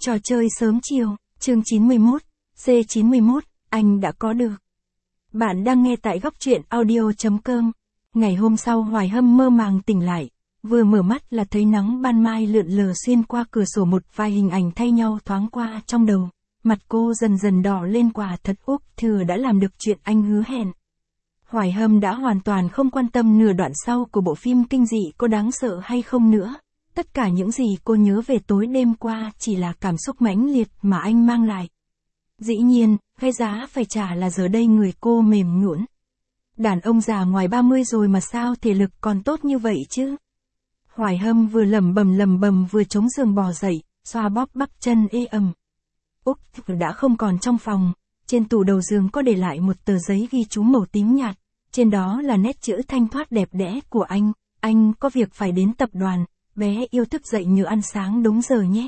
Trò chơi sớm chiều, chương 91, C91, anh đã có được. Bạn đang nghe tại góc truyện audio.com. Ngày hôm sau Hoài Hâm mơ màng tỉnh lại, vừa mở mắt là thấy nắng ban mai lượn lờ xuyên qua cửa sổ, một vài hình ảnh thay nhau thoáng qua trong đầu. Mặt cô dần dần đỏ lên, quả thật Úc Thừa đã làm được chuyện anh hứa hẹn. Hoài Hâm đã hoàn toàn không quan tâm nửa đoạn sau của bộ phim kinh dị có đáng sợ hay không nữa. Tất cả những gì cô nhớ về tối đêm qua chỉ là cảm xúc mãnh liệt mà anh mang lại. Dĩ nhiên, cái giá phải trả là giờ đây người cô mềm nhũn. Đàn ông già ngoài 30 rồi mà sao thể lực còn tốt như vậy chứ? Hoài Hâm vừa lẩm bẩm vừa chống giường bò dậy, xoa bóp bắp chân ê ẩm. Úc đã không còn trong phòng, trên tủ đầu giường có để lại một tờ giấy ghi chú màu tím nhạt, trên đó là nét chữ thanh thoát đẹp đẽ của anh có việc phải đến tập đoàn, bé yêu thức dậy nhớ ăn sáng đúng giờ nhé.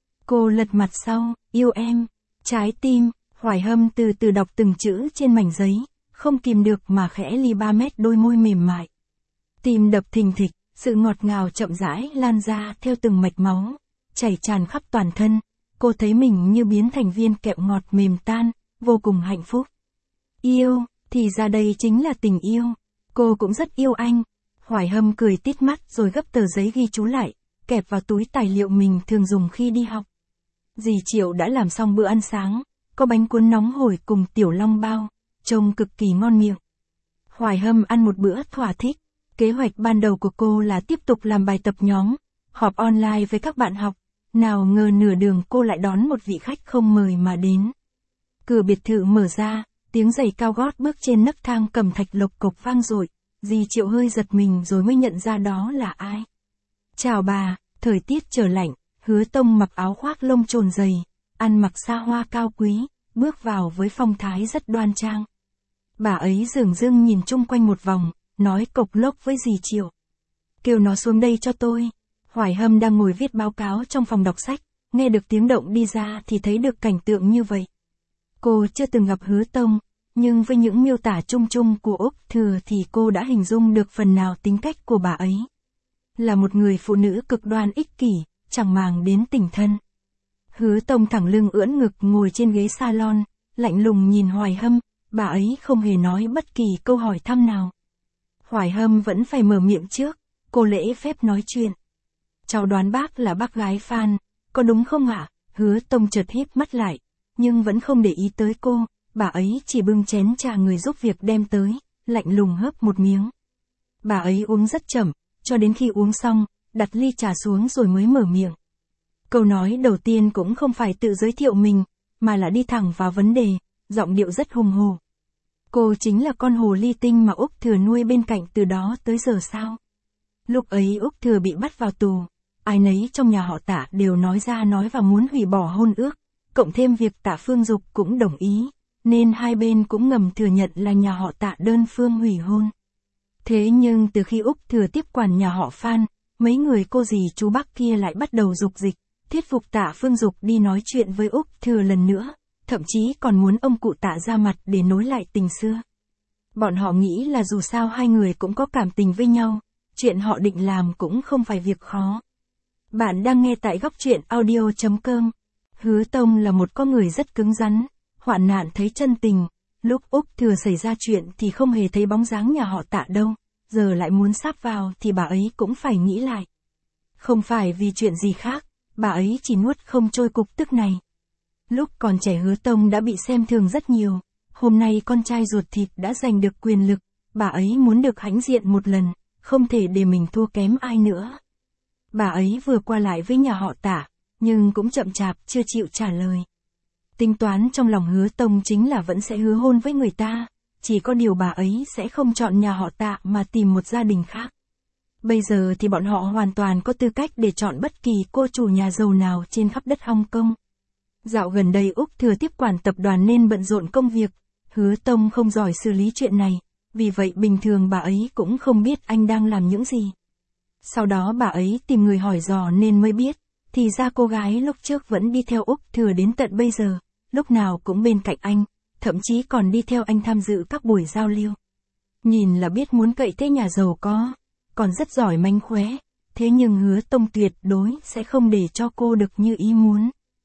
Cô lật mặt sau, yêu em, trái tim, Hoài Hâm từ từ đọc từng chữ trên mảnh giấy, không kìm được mà khẽ li 3 mét đôi môi mềm mại. Tim đập thình thịch, sự ngọt ngào chậm rãi lan ra theo từng mạch máu, chảy tràn khắp toàn thân. Cô thấy mình như biến thành viên kẹo ngọt mềm tan, vô cùng hạnh phúc. Yêu, thì ra đây chính là tình yêu. Cô cũng rất yêu anh. Hoài Hâm cười tít mắt rồi gấp tờ giấy ghi chú lại, kẹp vào túi tài liệu mình thường dùng khi đi học. Dì Triệu đã làm xong bữa ăn sáng, có bánh cuốn nóng hổi cùng tiểu long bao, trông cực kỳ ngon miệng. Hoài Hâm ăn một bữa thỏa thích. Kế hoạch ban đầu của cô là tiếp tục làm bài tập nhóm, họp online với các bạn học. Nào ngờ nửa đường cô lại đón một vị khách không mời mà đến. Cửa biệt thự mở ra, tiếng giày cao gót bước trên nấc thang cẩm thạch lộc cộc vang dội. Dì Triệu hơi giật mình rồi mới nhận ra đó là ai. Chào bà, thời tiết trở lạnh, Hứa Tông mặc áo khoác lông trồn dày, ăn mặc xa hoa cao quý, bước vào với phong thái rất đoan trang. Bà ấy dửng dưng nhìn chung quanh một vòng, nói cộc lốc với dì Triệu. Kêu nó xuống đây cho tôi. Hoài Hâm đang ngồi viết báo cáo trong phòng đọc sách, nghe được tiếng động đi ra thì thấy được cảnh tượng như vậy. Cô chưa từng gặp Hứa Tông, nhưng với những miêu tả chung chung của Úc Thừa thì cô đã hình dung được phần nào tính cách của bà ấy. Là một người phụ nữ cực đoan ích kỷ, chẳng màng đến tình thân. Hứa Tông thẳng lưng ưỡn ngực ngồi trên ghế salon, lạnh lùng nhìn Hoài Hâm, bà ấy không hề nói bất kỳ câu hỏi thăm nào. Hoài Hâm vẫn phải mở miệng trước, cô lễ phép nói chuyện. Cháu đoán bác là bác gái Phan, có đúng không ạ? Hứa Tông chợt híp mắt lại, nhưng vẫn không để ý tới cô, bà ấy chỉ bưng chén trà người giúp việc đem tới, lạnh lùng hớp một miếng. Bà ấy uống rất chậm, cho đến khi uống xong, đặt ly trà xuống rồi mới mở miệng. Câu nói đầu tiên cũng không phải tự giới thiệu mình, mà là đi thẳng vào vấn đề, giọng điệu rất hùng hồ. Cô chính là con hồ ly tinh mà Úc Thừa nuôi bên cạnh từ đó tới giờ sao? Lúc ấy Úc Thừa bị bắt vào tù, ai nấy trong nhà họ Tạ đều nói ra nói và muốn hủy bỏ hôn ước, cộng thêm việc Tạ Phương Dục cũng đồng ý, nên hai bên cũng ngầm thừa nhận là nhà họ Tạ đơn phương hủy hôn. Thế nhưng từ khi Úc Thừa tiếp quản nhà họ Phan, mấy người cô dì chú bác kia lại bắt đầu dục dịch, thuyết phục Tạ Phương Dục đi nói chuyện với Úc Thừa lần nữa, thậm chí còn muốn ông cụ Tạ ra mặt để nối lại tình xưa. Bọn họ nghĩ là dù sao hai người cũng có cảm tình với nhau, chuyện họ định làm cũng không phải việc khó. Bạn đang nghe tại góc truyện audio.com. Hứa Tông là một con người rất cứng rắn, hoạn nạn thấy chân tình. Lúc Úc Thừa xảy ra chuyện thì không hề thấy bóng dáng nhà họ Tạ đâu, giờ lại muốn sáp vào thì bà ấy cũng phải nghĩ lại. Không phải vì chuyện gì khác, bà ấy chỉ nuốt không trôi cục tức này. Lúc còn trẻ Hứa Tông đã bị xem thường rất nhiều, hôm nay con trai ruột thịt đã giành được quyền lực, bà ấy muốn được hãnh diện một lần, không thể để mình thua kém ai nữa. Bà ấy vừa qua lại với nhà họ Tạ, nhưng cũng chậm chạp chưa chịu trả lời. Tính toán trong lòng Hứa Tông chính là vẫn sẽ hứa hôn với người ta, chỉ có điều bà ấy sẽ không chọn nhà họ Tạ mà tìm một gia đình khác. Bây giờ thì bọn họ hoàn toàn có tư cách để chọn bất kỳ cô chủ nhà giàu nào trên khắp đất Hong Kong. Dạo gần đây Úc Thừa tiếp quản tập đoàn nên bận rộn công việc, Hứa Tông không giỏi xử lý chuyện này, vì vậy bình thường bà ấy cũng không biết anh đang làm những gì. Sau đó bà ấy tìm người hỏi dò nên mới biết, thì ra cô gái lúc trước vẫn đi theo Úc Thừa đến tận bây giờ, lúc nào cũng bên cạnh anh, thậm chí còn đi theo anh tham dự các buổi giao lưu. Nhìn là biết muốn cậy thế nhà giàu có, còn rất giỏi mánh khóe, thế nhưng Hứa Tông tuyệt đối sẽ không để cho cô được như ý muốn.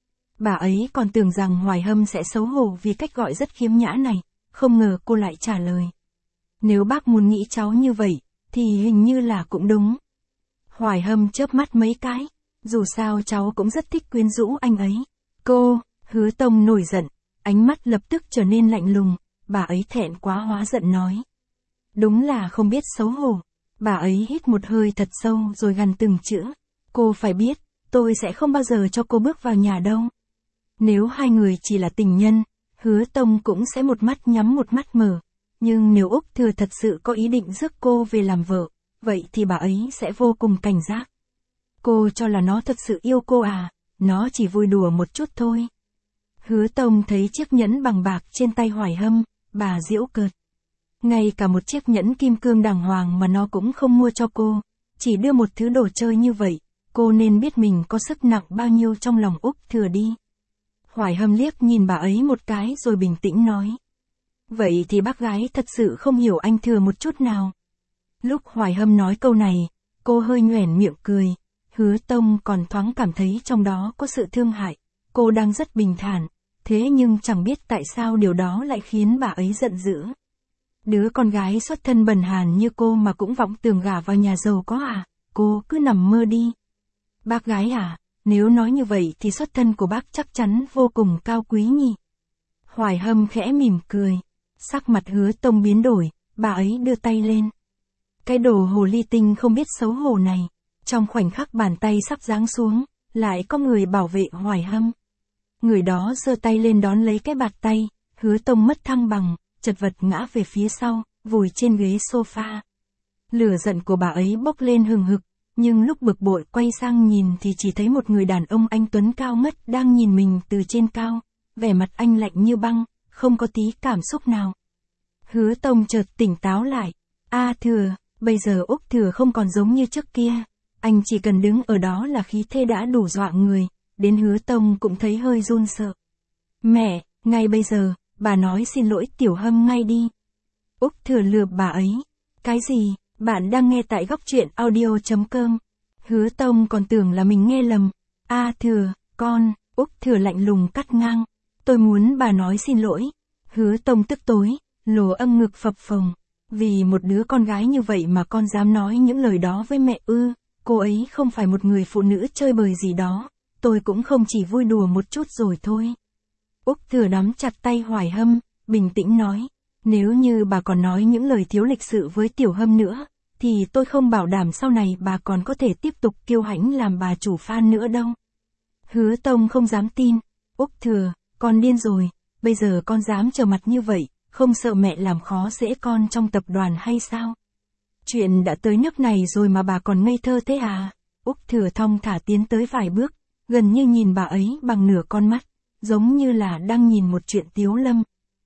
Bà ấy còn tưởng rằng Hoài Hâm sẽ xấu hổ vì cách gọi rất khiếm nhã này, không ngờ cô lại trả lời. Nếu bác muốn nghĩ cháu như vậy, thì hình như là cũng đúng. Hoài Hâm chớp mắt mấy cái, dù sao cháu cũng rất thích quyến rũ anh ấy. Cô, Hứa Tông nổi giận, ánh mắt lập tức trở nên lạnh lùng, bà ấy thẹn quá hóa giận nói. Đúng là không biết xấu hổ. Bà ấy hít một hơi thật sâu rồi gằn từng chữ. Cô phải biết, tôi sẽ không bao giờ cho cô bước vào nhà đâu. Nếu hai người chỉ là tình nhân, Hứa Tông cũng sẽ một mắt nhắm một mắt mở. Nhưng nếu Úc Thừa thật sự có ý định rước cô về làm vợ, vậy thì bà ấy sẽ vô cùng cảnh giác. Cô cho là nó thật sự yêu cô à, nó chỉ vui đùa một chút thôi. Hứa Tông thấy chiếc nhẫn bằng bạc trên tay Hoài Hâm, bà giễu cợt. Ngay cả một chiếc nhẫn kim cương đàng hoàng mà nó cũng không mua cho cô, chỉ đưa một thứ đồ chơi như vậy, cô nên biết mình có sức nặng bao nhiêu trong lòng Úc Thừa đi. Hoài Hâm liếc nhìn bà ấy một cái rồi bình tĩnh nói. Vậy thì bác gái thật sự không hiểu anh Thừa một chút nào. Lúc Hoài Hâm nói câu này, cô hơi nhoẻn miệng cười. Hứa Tông còn thoáng cảm thấy trong đó có sự thương hại. Cô đang rất bình thản, thế nhưng chẳng biết tại sao điều đó lại khiến bà ấy giận dữ. Đứa con gái xuất thân bần hàn như cô mà cũng vọng tưởng gả vào nhà giàu có à, cô cứ nằm mơ đi. Bác gái à, nếu nói như vậy thì xuất thân của bác chắc chắn vô cùng cao quý nhỉ. Hoài Hâm khẽ mỉm cười, sắc mặt Hứa Tông biến đổi, bà ấy đưa tay lên. Cái đồ hồ ly tinh không biết xấu hổ này, trong khoảnh khắc bàn tay sắp giáng xuống, lại có người bảo vệ Hoài Hâm. Người đó giơ tay lên đón lấy cái bạt tay, Hứa Tông mất thăng bằng, chật vật ngã về phía sau, vùi trên ghế sofa. Lửa giận của bà ấy bốc lên hừng hực, nhưng lúc bực bội quay sang nhìn thì chỉ thấy một người đàn ông anh tuấn cao ngất đang nhìn mình từ trên cao, vẻ mặt anh lạnh như băng, không có tí cảm xúc nào. Hứa Tông chợt tỉnh táo lại, Thừa, bây giờ Úc Thừa không còn giống như trước kia, anh chỉ cần đứng ở đó là khí thế đã đủ dọa người, đến Hứa Tông cũng thấy hơi run sợ. Mẹ, ngay bây giờ, bà nói xin lỗi Tiểu Hâm ngay đi. Úc Thừa lừa bà ấy. Cái gì, bạn đang nghe tại góc truyện audio.com. Hứa Tông còn tưởng là mình nghe lầm. Thừa, con, Úc Thừa lạnh lùng cắt ngang. Tôi muốn bà nói xin lỗi. Hứa Tông tức tối, lồ âm ngực phập phồng. Vì một đứa con gái như vậy mà con dám nói những lời đó với mẹ ư, cô ấy không phải một người phụ nữ chơi bời gì đó. Tôi cũng không chỉ vui đùa một chút rồi thôi. Úc Thừa nắm chặt tay Hoài Hâm, bình tĩnh nói. Nếu như bà còn nói những lời thiếu lịch sự với Tiểu Hâm nữa, thì tôi không bảo đảm sau này bà còn có thể tiếp tục kiêu hãnh làm bà chủ fan nữa đâu. Hứa Tông không dám tin. Úc Thừa, con điên rồi, bây giờ con dám trở mặt như vậy, không sợ mẹ làm khó dễ con trong tập đoàn hay sao? Chuyện đã tới nước này rồi mà bà còn ngây thơ thế à? Úc Thừa thong thả tiến tới vài bước, gần như nhìn bà ấy bằng nửa con mắt, giống như là đang nhìn một chuyện tiếu lâm.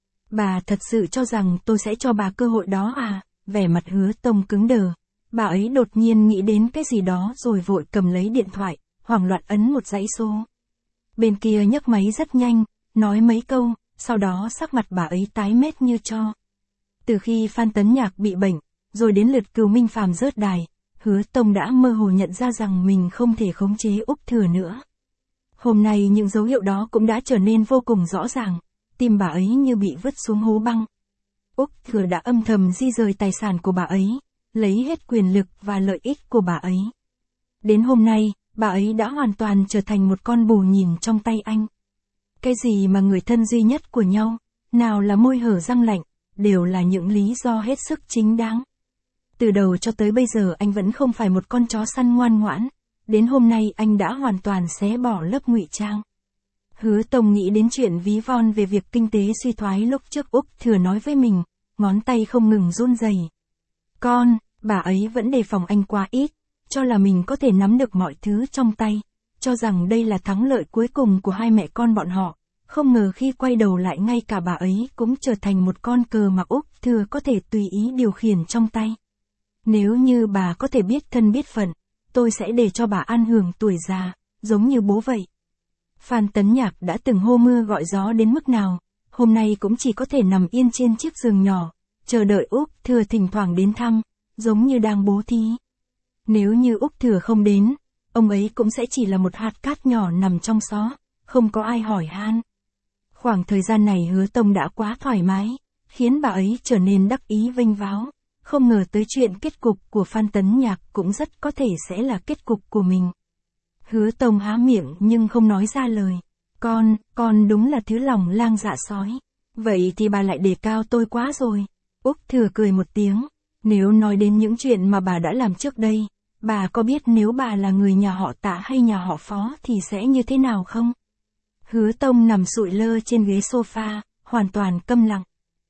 Bà thật sự cho rằng tôi sẽ cho bà cơ hội đó à? Vẻ mặt Hứa Tông cứng đờ. Bà ấy đột nhiên nghĩ đến cái gì đó rồi vội cầm lấy điện thoại, hoảng loạn ấn một dãy số. Bên kia nhấc máy rất nhanh, nói mấy câu, sau đó sắc mặt bà ấy tái mét như tro. Từ khi Phan Tấn Nhạc bị bệnh, rồi đến lượt Cừu Minh Phàm rớt đài, Hứa Tông đã mơ hồ nhận ra rằng mình không thể khống chế Úc Thừa nữa. Hôm nay những dấu hiệu đó cũng đã trở nên vô cùng rõ ràng, tim bà ấy như bị vứt xuống hố băng. Úc Thừa đã âm thầm di rời tài sản của bà ấy, lấy hết quyền lực và lợi ích của bà ấy. Đến hôm nay, bà ấy đã hoàn toàn trở thành một con bù nhìn trong tay anh. Cái gì mà người thân duy nhất của nhau, nào là môi hở răng lạnh, đều là những lý do hết sức chính đáng. Từ đầu cho tới bây giờ anh vẫn không phải một con chó săn ngoan ngoãn, đến hôm nay anh đã hoàn toàn xé bỏ lớp ngụy trang. Hứa Tông nghĩ đến chuyện ví von về việc kinh tế suy thoái lúc trước Úc Thừa nói với mình, ngón tay không ngừng run rẩy. Bà ấy vẫn đề phòng anh quá ít, cho là mình có thể nắm được mọi thứ trong tay, cho rằng đây là thắng lợi cuối cùng của hai mẹ con bọn họ, không ngờ khi quay đầu lại ngay cả bà ấy cũng trở thành một con cờ mà Úc Thừa có thể tùy ý điều khiển trong tay. Nếu như bà có thể biết thân biết phận, tôi sẽ để cho bà an hưởng tuổi già, giống như bố vậy. Phan Tấn Nhạc đã từng hô mưa gọi gió đến mức nào, hôm nay cũng chỉ có thể nằm yên trên chiếc giường nhỏ, chờ đợi Úc Thừa thỉnh thoảng đến thăm, giống như đang bố thí. Nếu như Úc Thừa không đến, ông ấy cũng sẽ chỉ là một hạt cát nhỏ nằm trong xó, không có ai hỏi han. Khoảng thời gian này Hứa Tông đã quá thoải mái, khiến bà ấy trở nên đắc ý vênh váo, không ngờ tới chuyện kết cục của Phan Tấn Nhạc cũng rất có thể sẽ là kết cục của mình. Hứa Tông há miệng nhưng không nói ra lời. Con đúng là thứ lòng lang dạ sói. Vậy thì bà lại đề cao tôi quá rồi. Úc Thừa cười một tiếng. Nếu nói đến những chuyện mà bà đã làm trước đây, bà có biết nếu bà là người nhà họ Tạ hay nhà họ Phó thì sẽ như thế nào không? Hứa Tông nằm sụi lơ trên ghế sofa, hoàn toàn câm lặng.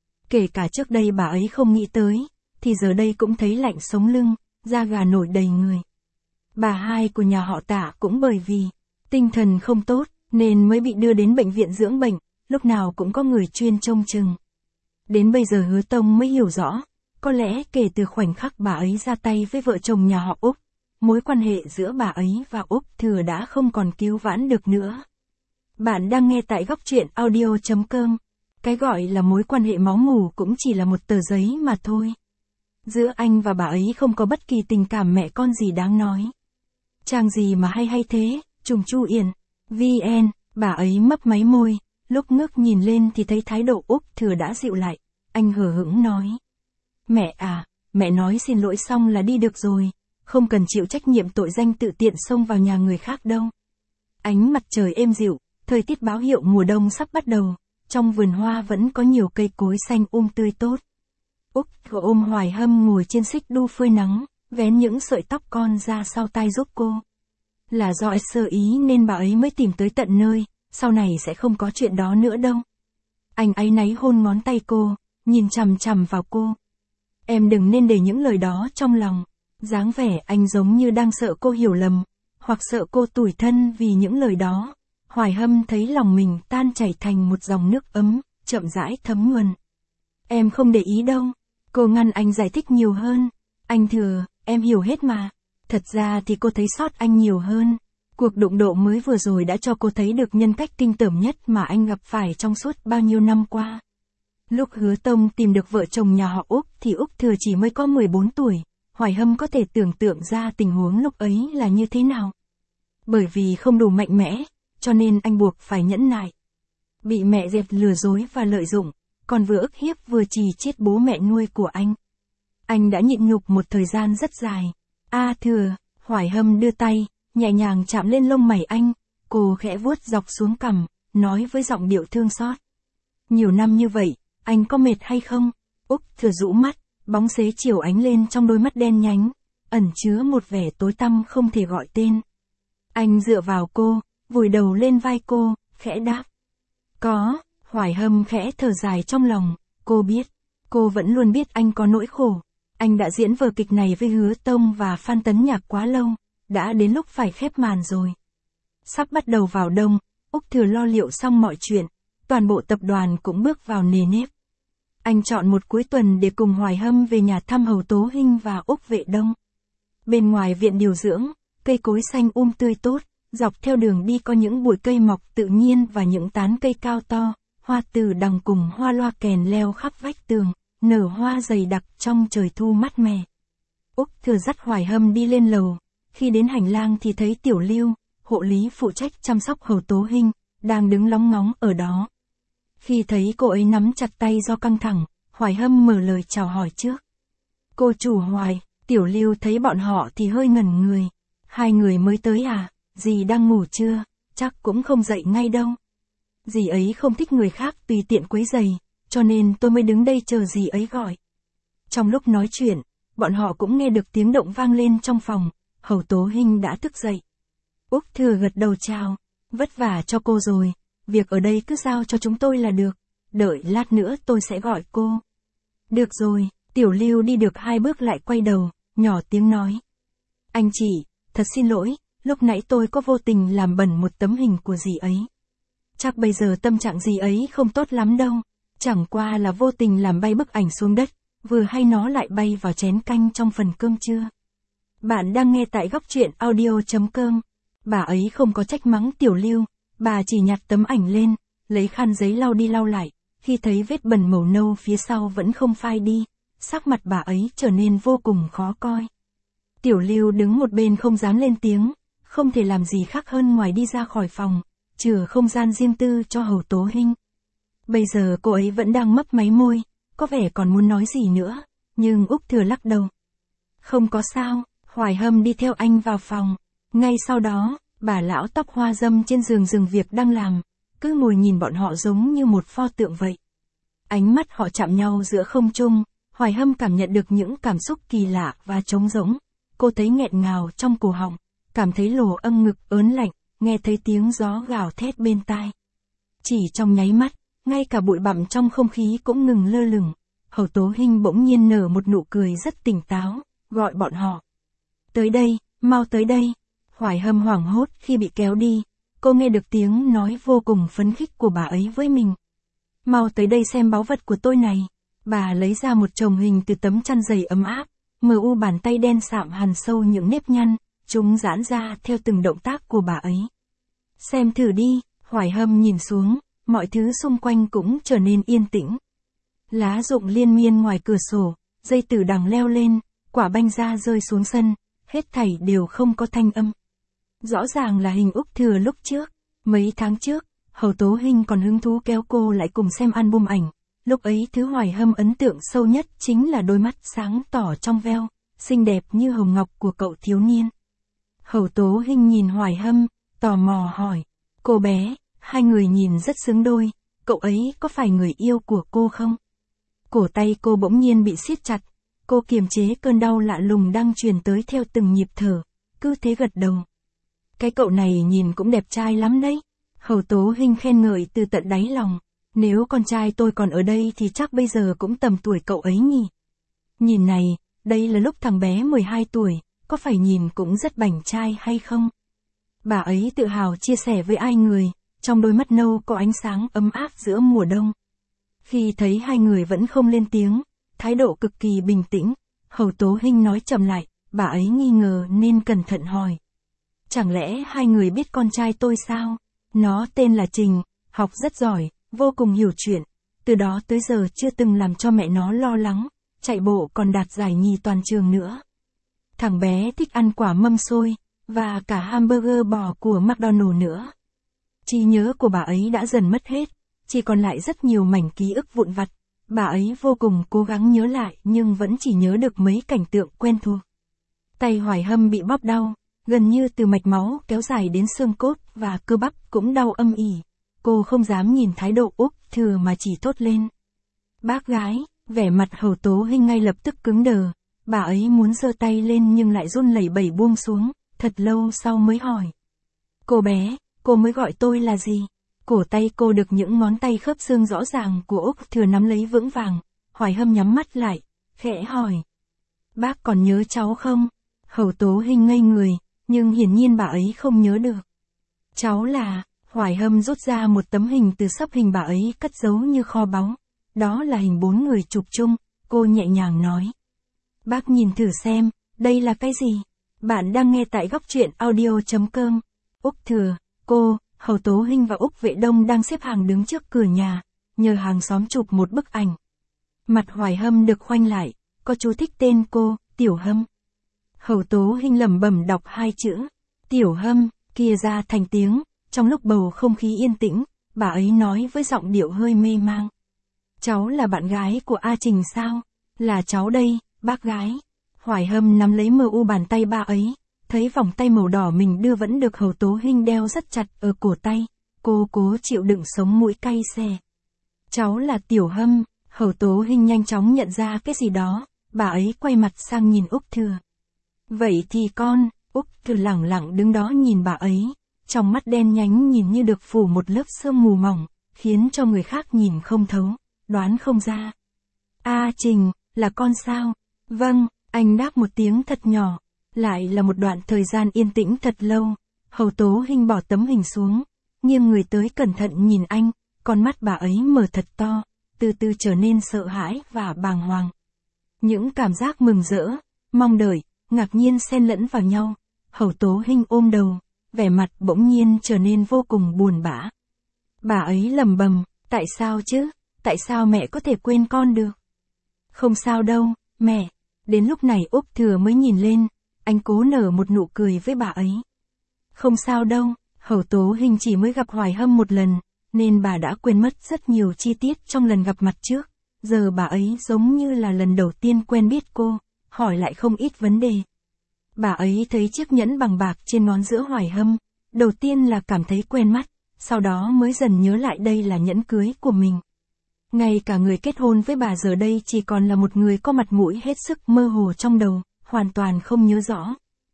Kể cả trước đây bà ấy không nghĩ tới, thì giờ đây cũng thấy lạnh sống lưng, da gà nổi đầy người. Bà hai của nhà họ Tạ cũng bởi vì tinh thần không tốt, nên mới bị đưa đến bệnh viện dưỡng bệnh, lúc nào cũng có người chuyên trông chừng. Đến bây giờ Hứa Tông mới hiểu rõ, có lẽ kể từ khoảnh khắc bà ấy ra tay với vợ chồng nhà họ Úc, mối quan hệ giữa bà ấy và Úc Thừa đã không còn cứu vãn được nữa. Bạn đang nghe tại góc truyện audio.com. Cái gọi là mối quan hệ máu mủ cũng chỉ là một tờ giấy mà thôi. Giữa anh và bà ấy không có bất kỳ tình cảm mẹ con gì đáng nói. Trang gì mà hay thế, Trùng Chu Yển, VN, bà ấy mấp máy môi, lúc ngước nhìn lên thì thấy thái độ Úc Thừa đã dịu lại. Anh hờ hững nói. Mẹ à, mẹ nói xin lỗi xong là đi được rồi, không cần chịu trách nhiệm tội danh tự tiện xông vào nhà người khác đâu. Ánh mặt trời êm dịu, thời tiết báo hiệu mùa đông sắp bắt đầu, trong vườn hoa vẫn có nhiều cây cối xanh tươi tốt. Úc Thừa ôm Hoài Hâm ngồi trên xích đu phơi nắng, vén những sợi tóc con ra sau tai giúp cô. Là do sơ ý nên bà ấy mới tìm tới tận nơi, sau này sẽ không có chuyện đó nữa đâu. Anh áy náy hôn ngón tay cô, nhìn chằm chằm vào cô. Em đừng nên để những lời đó trong lòng. Dáng vẻ anh giống như đang sợ cô hiểu lầm, hoặc sợ cô tủi thân vì những lời đó. Hoài Hâm thấy lòng mình tan chảy thành một dòng nước ấm, chậm rãi thấm nhuần. Em không để ý đâu. Cô ngăn anh giải thích nhiều hơn. Anh Thừa, em hiểu hết mà. Thật ra thì cô thấy sót anh nhiều hơn. Cuộc đụng độ mới vừa rồi đã cho cô thấy được nhân cách kinh tởm nhất mà anh gặp phải trong suốt bao nhiêu năm qua. Lúc Hứa Tông tìm được vợ chồng nhà họ Úc thì Úc Thừa chỉ mới có 14 tuổi. Hoài Hâm có thể tưởng tượng ra tình huống lúc ấy là như thế nào. Bởi vì không đủ mạnh mẽ, cho nên anh buộc phải nhẫn nại. Bị mẹ dẹp lừa dối và lợi dụng, còn vừa ức hiếp vừa chì chiết bố mẹ nuôi của anh. Anh đã nhịn nhục một thời gian rất dài. Thừa, Hoài Hâm đưa tay, nhẹ nhàng chạm lên lông mày anh, cô khẽ vuốt dọc xuống cằm, nói với giọng điệu thương xót. Nhiều năm như vậy, anh có mệt hay không? Úc Thừa rũ mắt, bóng xế chiều ánh lên trong đôi mắt đen nhánh, ẩn chứa một vẻ tối tăm không thể gọi tên. Anh dựa vào cô, vùi đầu lên vai cô, khẽ đáp. Có, Hoài Hâm khẽ thở dài trong lòng, cô biết, cô vẫn luôn biết anh có nỗi khổ. Anh đã diễn vở kịch này với Hứa Tông và Phan Tấn Nhạc quá lâu, đã đến lúc phải khép màn rồi. Sắp bắt đầu vào đông, Úc Thừa lo liệu xong mọi chuyện, toàn bộ tập đoàn cũng bước vào nề nếp. Anh chọn một cuối tuần để cùng Hoài Hâm về nhà thăm Hầu Tố Hinh và Úc Vệ Đông. Bên ngoài viện điều dưỡng, cây cối xanh tươi tốt, dọc theo đường đi có những bụi cây mọc tự nhiên và những tán cây cao to, hoa từ đằng cùng hoa loa kèn leo khắp vách tường, nở hoa dày đặc trong trời thu mát mẻ. Úc Thừa dắt Hoài Hâm đi lên lầu, khi đến hành lang thì thấy Tiểu Lưu, hộ lý phụ trách chăm sóc Hầu Tố Hinh, đang đứng lóng ngóng ở đó. Khi thấy cô ấy nắm chặt tay do căng thẳng, Hoài Hâm mở lời chào hỏi trước. Cô chủ Hoài, Tiểu Lưu thấy bọn họ thì hơi ngẩn người. Hai người mới tới à, dì đang ngủ chưa, chắc cũng không dậy ngay đâu. Dì ấy không thích người khác tùy tiện quấy rầy, cho nên tôi mới đứng đây chờ dì ấy gọi. Trong lúc nói chuyện, bọn họ cũng nghe được tiếng động vang lên trong phòng, Hầu Tố Hinh đã thức dậy. Úc Thừa gật đầu chào, vất vả cho cô rồi, việc ở đây cứ giao cho chúng tôi là được, đợi lát nữa tôi sẽ gọi cô. Được rồi, Tiểu Lưu đi được 2 bước lại quay đầu, nhỏ tiếng nói. Anh chị, thật xin lỗi, lúc nãy tôi có vô tình làm bẩn một tấm hình của dì ấy. Chắc bây giờ tâm trạng dì ấy không tốt lắm đâu, chẳng qua là vô tình làm bay bức ảnh xuống đất, vừa hay nó lại bay vào chén canh trong phần cơm trưa. Bạn đang nghe tại góc truyện audio.com. Bà ấy không có trách mắng Tiểu Lưu, bà chỉ nhặt tấm ảnh lên, lấy khăn giấy lau đi lau lại, khi thấy vết bẩn màu nâu phía sau vẫn không phai đi, sắc mặt bà ấy trở nên vô cùng khó coi. Tiểu Lưu đứng một bên không dám lên tiếng, không thể làm gì khác hơn ngoài đi ra khỏi phòng, chừa không gian riêng tư cho Hầu Tố Hinh. Bây giờ cô ấy vẫn đang mấp máy môi, có vẻ còn muốn nói gì nữa, nhưng Úc Thừa lắc đầu. Không có sao, Hoài Hâm đi theo anh vào phòng. Ngay sau đó, bà lão tóc hoa râm trên giường dừng việc đang làm, cứ ngồi nhìn bọn họ giống như một pho tượng vậy. Ánh mắt họ chạm nhau giữa không trung, Hoài Hâm cảm nhận được những cảm xúc kỳ lạ và trống rỗng. Cô thấy nghẹn ngào trong cổ họng, cảm thấy lồ âm ngực ớn lạnh, nghe thấy tiếng gió gào thét bên tai. Chỉ trong nháy mắt, ngay cả bụi bặm trong không khí cũng ngừng lơ lửng. Hầu Tố Hinh bỗng nhiên nở một nụ cười rất tỉnh táo, gọi bọn họ. Tới đây, mau tới đây. Hoài Hâm hoảng hốt khi bị kéo đi, cô nghe được tiếng nói vô cùng phấn khích của bà ấy với mình. Mau tới đây xem báu vật của tôi này. Bà lấy ra một chồng hình từ tấm chăn dày ấm áp, mờ u bàn tay đen sạm hằn sâu những nếp nhăn, chúng giãn ra theo từng động tác của bà ấy. Xem thử đi, Hoài Hâm nhìn xuống, mọi thứ xung quanh cũng trở nên yên tĩnh. Lá rụng liên miên ngoài cửa sổ, dây tử đằng leo lên, quả banh da rơi xuống sân, hết thảy đều không có thanh âm. Rõ ràng là hình Úc Thừa lúc trước, mấy tháng trước, Hầu Tố Hinh còn hứng thú kéo cô lại cùng xem album ảnh. Lúc ấy thứ Hoài Hâm ấn tượng sâu nhất chính là đôi mắt sáng tỏ trong veo, xinh đẹp như hồng ngọc của cậu thiếu niên. Hầu Tố Hinh nhìn Hoài Hâm, tò mò hỏi, cô bé, hai người nhìn rất xứng đôi, cậu ấy có phải người yêu của cô không? Cổ tay cô bỗng nhiên bị siết chặt, cô kiềm chế cơn đau lạ lùng đang truyền tới theo từng nhịp thở, cứ thế gật đầu. Cái cậu này nhìn cũng đẹp trai lắm đấy. Hầu Tố Hinh khen ngợi từ tận đáy lòng. Nếu con trai tôi còn ở đây thì chắc bây giờ cũng tầm tuổi cậu ấy nhỉ. Nhìn này, đây là lúc thằng bé 12 tuổi, có phải nhìn cũng rất bảnh trai hay không? Bà ấy tự hào chia sẻ với ai người, trong đôi mắt nâu có ánh sáng ấm áp giữa mùa đông. Khi thấy hai người vẫn không lên tiếng, thái độ cực kỳ bình tĩnh, Hầu Tố Hinh nói chậm lại, bà ấy nghi ngờ nên cẩn thận hỏi. Chẳng lẽ hai người biết con trai tôi sao? Nó tên là Trình, học rất giỏi, vô cùng hiểu chuyện, từ đó tới giờ chưa từng làm cho mẹ nó lo lắng, chạy bộ còn đạt giải nhì toàn trường nữa. Thằng bé thích ăn quả mâm xôi, và cả hamburger bò của McDonald's nữa. Trí nhớ của bà ấy đã dần mất hết, chỉ còn lại rất nhiều mảnh ký ức vụn vặt. Bà ấy vô cùng cố gắng nhớ lại nhưng vẫn chỉ nhớ được mấy cảnh tượng quen thuộc. Tay Hoài Hâm bị bóp đau, gần như từ mạch máu kéo dài đến xương cốt và cơ bắp cũng đau âm ỉ. Cô không dám nhìn thái độ Úc Thừa mà chỉ thốt lên. Bác gái, vẻ mặt Hầu Tố Hinh ngay lập tức cứng đờ. Bà ấy muốn giơ tay lên nhưng lại run lẩy bẩy buông xuống, thật lâu sau mới hỏi. Cô bé, cô mới gọi tôi là gì? Cổ tay cô được những ngón tay khớp xương rõ ràng của Úc Thừa nắm lấy vững vàng. Hoài Hâm nhắm mắt lại, khẽ hỏi. Bác còn nhớ cháu không? Hầu Tố Hinh ngây người, nhưng hiển nhiên bà ấy không nhớ được. Cháu là... Hoài Hâm rút ra một tấm hình từ xấp hình bà ấy cất giấu như kho báu. Đó là hình 4 người chụp chung, cô nhẹ nhàng nói. Bác nhìn thử xem, đây là cái gì? Bạn đang nghe tại góc truyện audio.com. Úc Thừa, cô, Hầu Tố Hinh và Úc Vệ Đông đang xếp hàng đứng trước cửa nhà, nhờ hàng xóm chụp một bức ảnh. Mặt Hoài Hâm được khoanh lại, có chú thích tên cô, Tiểu Hâm. Hầu Tố Hinh lẩm bẩm đọc hai chữ, Tiểu Hâm, kia ra thành tiếng. Trong lúc bầu không khí yên tĩnh, bà ấy nói với giọng điệu hơi mê mang. Cháu là bạn gái của A Trình sao? Là cháu đây, bác gái. Hoài Hâm nắm lấy mờ u bàn tay bà ấy, thấy vòng tay màu đỏ mình đưa vẫn được Hầu Tố Hinh đeo rất chặt ở cổ tay. Cô cố chịu đựng sống mũi cay xè. Cháu là Tiểu Hâm. Hầu Tố Hinh nhanh chóng nhận ra cái gì đó, bà ấy quay mặt sang nhìn Úc Thừa. Vậy thì con, Úc Thừa lẳng lặng đứng đó nhìn bà ấy. Trong mắt đen nhánh nhìn như được phủ một lớp sương mù mỏng, khiến cho người khác nhìn không thấu, đoán không ra. A Trình, là con sao? Vâng, anh đáp một tiếng thật nhỏ. Lại là một đoạn thời gian yên tĩnh thật lâu. Hầu Tố Hinh bỏ tấm hình xuống, nghiêng người tới cẩn thận nhìn anh, con mắt bà ấy mở thật to, từ từ trở nên sợ hãi và bàng hoàng. Những cảm giác mừng rỡ, mong đợi, ngạc nhiên xen lẫn vào nhau. Hầu Tố Hinh ôm đầu, vẻ mặt bỗng nhiên trở nên vô cùng buồn bã. Bà ấy lẩm bẩm, tại sao chứ? Tại sao mẹ có thể quên con được? Không sao đâu, mẹ. Đến lúc này Úc Thừa mới nhìn lên, anh cố nở một nụ cười với bà ấy. Không sao đâu, Hầu Tố Hinh chỉ mới gặp Hoài Hâm một lần, nên bà đã quên mất rất nhiều chi tiết trong lần gặp mặt trước. Giờ bà ấy giống như là lần đầu tiên quen biết cô, hỏi lại không ít vấn đề. Bà ấy thấy chiếc nhẫn bằng bạc trên ngón giữa Hoài Hâm, đầu tiên là cảm thấy quen mắt, sau đó mới dần nhớ lại đây là nhẫn cưới của mình. Ngay cả người kết hôn với bà giờ đây chỉ còn là một người có mặt mũi hết sức mơ hồ trong đầu, hoàn toàn không nhớ rõ.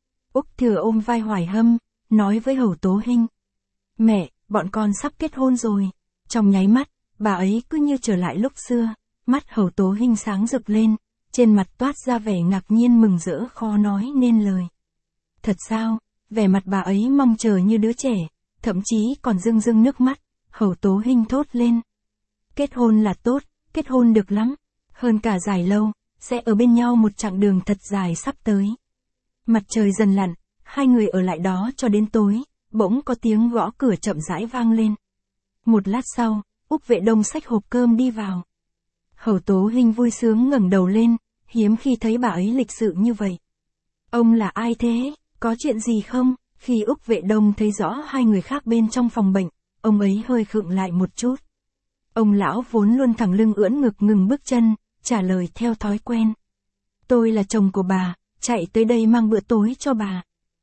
Úc Thừa ôm vai Hoài Hâm, nói với Hầu Tố Hinh. Mẹ, bọn con sắp kết hôn rồi. Trong nháy mắt, bà ấy cứ như trở lại lúc xưa, mắt Hầu Tố Hinh sáng rực lên, trên mặt toát ra vẻ ngạc nhiên mừng rỡ khó nói nên lời. Thật sao? Vẻ mặt bà ấy mong chờ như đứa trẻ, thậm chí còn rưng rưng nước mắt. Hầu Tố Hinh thốt lên. Kết hôn là tốt, kết hôn được lắm. Hơn cả dài lâu, sẽ ở bên nhau một chặng đường thật dài sắp tới. Mặt trời dần lặn, hai người ở lại đó cho đến tối, bỗng có tiếng gõ cửa chậm rãi vang lên. Một lát sau, Úc Vệ Đông xách hộp cơm đi vào. Hầu Tố Hinh vui sướng ngẩng đầu lên, hiếm khi thấy bà ấy lịch sự như vậy. Ông là ai thế, có chuyện gì không? Khi Úc Vệ Đông thấy rõ hai người khác bên trong phòng bệnh, ông ấy hơi khựng lại một chút. Ông lão vốn luôn thẳng lưng ưỡn ngực ngừng bước chân, trả lời theo thói quen. Tôi là chồng của bà, chạy tới đây mang bữa tối cho bà.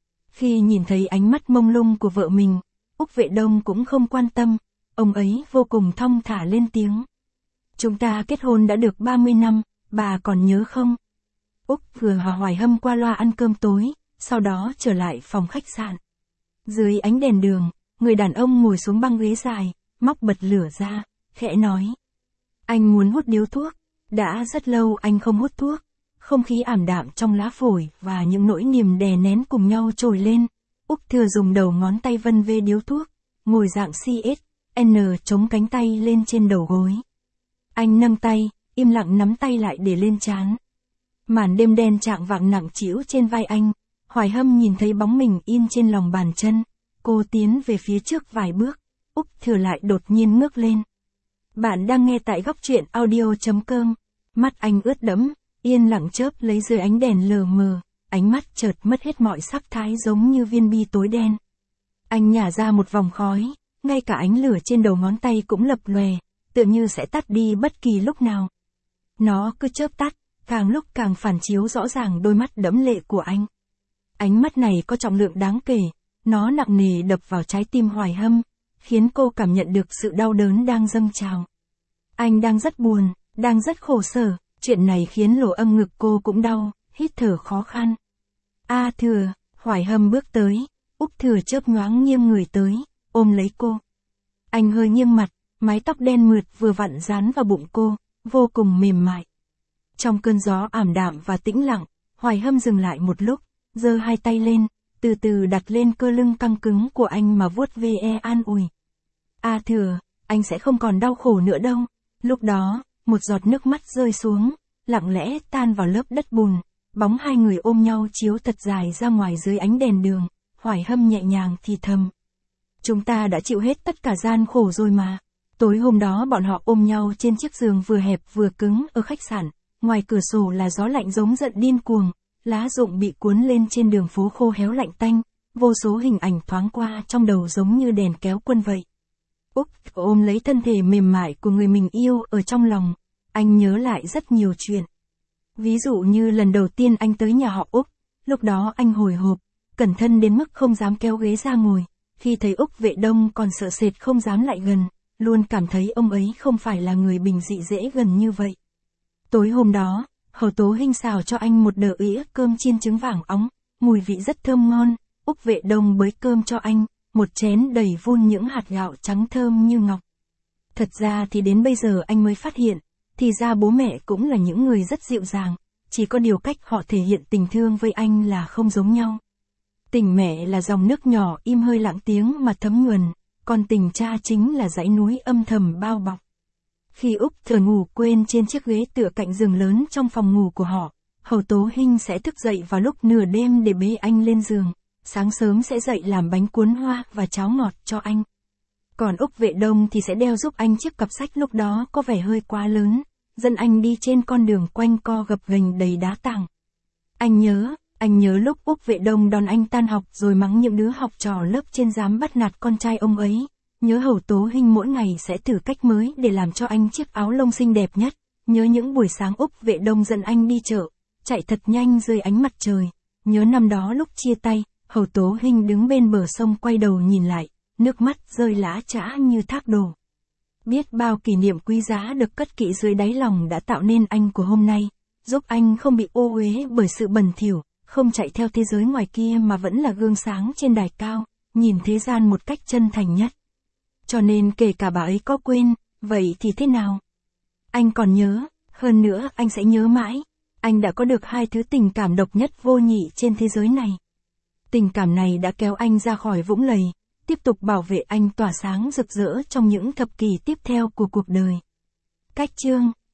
Khi nhìn thấy ánh mắt mông lung của vợ mình, Úc Vệ Đông cũng không quan tâm, ông ấy vô cùng thong thả lên tiếng. Chúng ta kết hôn đã được 30 năm, bà còn nhớ không? Úc vừa hòa Hoài Hâm qua loa ăn cơm tối, sau đó trở lại phòng khách sạn. Dưới ánh đèn đường, người đàn ông ngồi xuống băng ghế dài, móc bật lửa ra, khẽ nói. Anh muốn hút điếu thuốc, đã rất lâu anh không hút thuốc. Không khí ảm đạm trong lá phổi và những nỗi niềm đè nén cùng nhau trồi lên. Úc Thừa dùng đầu ngón tay vân vê điếu thuốc, ngồi dạng CSN chống cánh tay lên trên đầu gối. Anh nâng tay, im lặng nắm tay lại để lên trán. Màn đêm đen chạng vạng nặng trĩu trên vai anh, Hoài Hâm nhìn thấy bóng mình in trên lòng bàn chân. Cô tiến về phía trước vài bước, Úc Thừa lại đột nhiên ngước lên. Bạn đang nghe tại góc truyện audio.com. Mắt anh ướt đẫm, yên lặng chớp lấy dưới ánh đèn lờ mờ, ánh mắt chợt mất hết mọi sắc thái giống như viên bi tối đen. Anh nhả ra một vòng khói, ngay cả ánh lửa trên đầu ngón tay cũng lập lòe, tựa như sẽ tắt đi bất kỳ lúc nào. Nó cứ chớp tắt, càng lúc càng phản chiếu rõ ràng đôi mắt đẫm lệ của anh. Ánh mắt này có trọng lượng đáng kể, nó nặng nề đập vào trái tim Hoài Hâm, khiến cô cảm nhận được sự đau đớn đang dâng trào. Anh đang rất buồn, đang rất khổ sở. Chuyện này khiến lỗ âm ngực cô cũng đau, hít thở khó khăn. A Thừa, Hoài Hâm bước tới, Úc Thừa chớp nhoáng nghiêng người tới, ôm lấy cô. Anh hơi nghiêng mặt, mái tóc đen mượt vừa vặn dán vào bụng cô, vô cùng mềm mại. Trong cơn gió ảm đạm và tĩnh lặng, Hoài Hâm dừng lại một lúc, giơ hai tay lên, từ từ đặt lên cơ lưng căng cứng của anh mà vuốt ve an ủi. A Thừa, anh sẽ không còn đau khổ nữa đâu. Lúc đó, một giọt nước mắt rơi xuống, lặng lẽ tan vào lớp đất bùn, bóng hai người ôm nhau chiếu thật dài ra ngoài dưới ánh đèn đường. Hoài Hâm nhẹ nhàng thì thầm. Chúng ta đã chịu hết tất cả gian khổ rồi mà. Tối hôm đó bọn họ ôm nhau trên chiếc giường vừa hẹp vừa cứng ở khách sạn, ngoài cửa sổ là gió lạnh giống giận điên cuồng, lá rụng bị cuốn lên trên đường phố khô héo lạnh tanh, vô số hình ảnh thoáng qua trong đầu giống như đèn kéo quân vậy. Úc ôm lấy thân thể mềm mại của người mình yêu ở trong lòng, anh nhớ lại rất nhiều chuyện. Ví dụ như lần đầu tiên anh tới nhà họ Úc, lúc đó anh hồi hộp, cẩn thận đến mức không dám kéo ghế ra ngồi, khi thấy Úc Vệ Đông còn sợ sệt không dám lại gần, luôn cảm thấy ông ấy không phải là người bình dị dễ gần như vậy. Tối hôm đó, Hầu Tố Hinh xào cho anh một đĩa ĩa cơm chiên trứng vàng óng, mùi vị rất thơm ngon. Úc Vệ Đông bới cơm cho anh, một chén đầy vun những hạt gạo trắng thơm như ngọc. Thật ra thì đến bây giờ anh mới phát hiện, thì ra bố mẹ cũng là những người rất dịu dàng, chỉ có điều cách họ thể hiện tình thương với anh là không giống nhau. Tình mẹ là dòng nước nhỏ im hơi lặng tiếng mà thấm nhuần, còn tình cha chính là dãy núi âm thầm bao bọc. Khi Úc Thừa ngủ quên trên chiếc ghế tựa cạnh giường lớn trong phòng ngủ của họ, Hầu Tố Hinh sẽ thức dậy vào lúc nửa đêm để bế anh lên giường, sáng sớm sẽ dậy làm bánh cuốn hoa và cháo ngọt cho anh. Còn Úc Vệ Đông thì sẽ đeo giúp anh chiếc cặp sách lúc đó có vẻ hơi quá lớn, dẫn anh đi trên con đường quanh co gập ghềnh đầy đá tảng. Anh nhớ, Anh nhớ lúc Úc Vệ Đông đón anh tan học rồi mắng những đứa học trò lớp trên dám bắt nạt con trai ông ấy. Nhớ Hầu Tố Hinh mỗi ngày sẽ thử cách mới để làm cho anh chiếc áo lông xinh đẹp nhất. Nhớ những buổi sáng Úc Vệ Đông dẫn anh đi chợ, chạy thật nhanh dưới ánh mặt trời. Nhớ năm đó lúc chia tay, Hầu Tố Hinh đứng bên bờ sông quay đầu nhìn lại, nước mắt rơi lã chã như thác đổ. Biết bao kỷ niệm quý giá được cất kỹ dưới đáy lòng đã tạo nên anh của hôm nay, giúp anh không bị ô uế bởi sự bẩn thỉu, không chạy theo thế giới ngoài kia mà vẫn là gương sáng trên đài cao, nhìn thế gian một cách chân thành nhất. Cho nên kể cả bà ấy có quên, vậy thì thế nào? Anh còn nhớ, hơn nữa anh sẽ nhớ mãi. Anh đã có được hai thứ tình cảm độc nhất vô nhị trên thế giới này. Tình cảm này đã kéo anh ra khỏi vũng lầy, tiếp tục bảo vệ anh tỏa sáng rực rỡ trong những thập kỷ tiếp theo của cuộc đời. Cách chương